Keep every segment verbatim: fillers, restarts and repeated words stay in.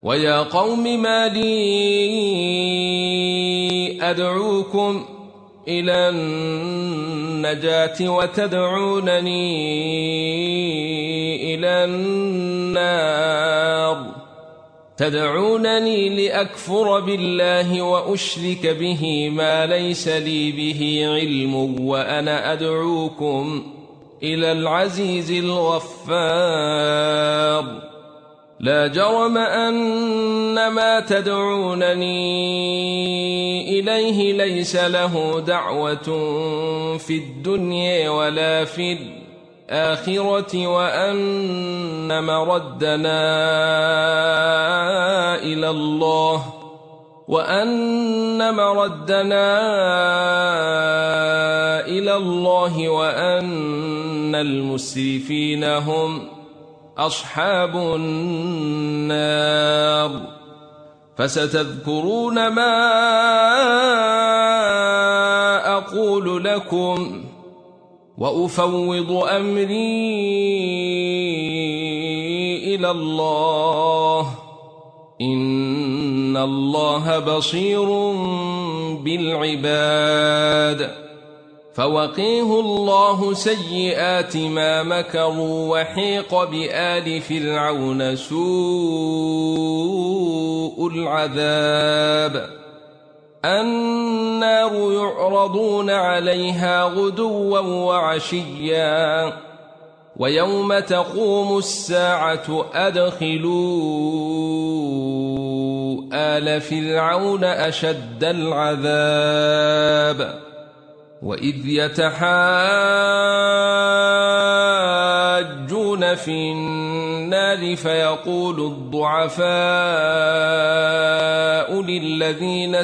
ويا قوم ما لي أدعوكم إلى النجاة وتدعونني إلى النار تدعونني لأكفر بالله وأشرك به ما ليس لي به علم وأنا أدعوكم إلى العزيز الغفار لا جرم أن ما تدعونني إليه ليس له دعوة في الدنيا ولا في الآخرة وأن مردنا إلى الله وأن مردنا إلى الله وأن المسرفين هم أصحاب النار فستذكرون ما أقول لكم وأفوض أمري إلى الله إن الله بصير بالعباد فوقيه الله سيئات ما مكروا وحيق بآل فرعون سوء العذاب النار يعرضون عليها غدوا وعشيا ويوم تقوم الساعة أدخلوا آل فرعون أشد العذاب وإذ يتحاجون في النار فيقول الضعفاء للذين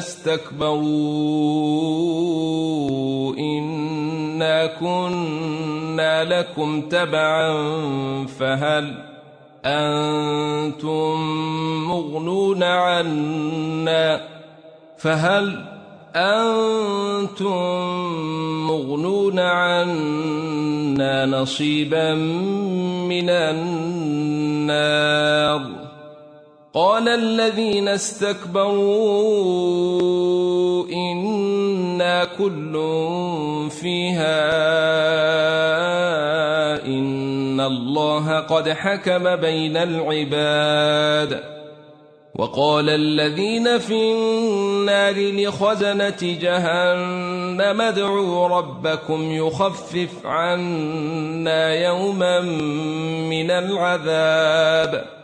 استكبروا إنا كنا لكم تبعا فهل أنتم مغنون عنا فهل أنتم مغنون عنا نصيبا من النار قال الذين استكبروا إنا كل فيها إن الله قد حكم بين العباد وقال الذين في النار لخزنة جهنم ادعوا ربكم يخفف عنا يوما من العذاب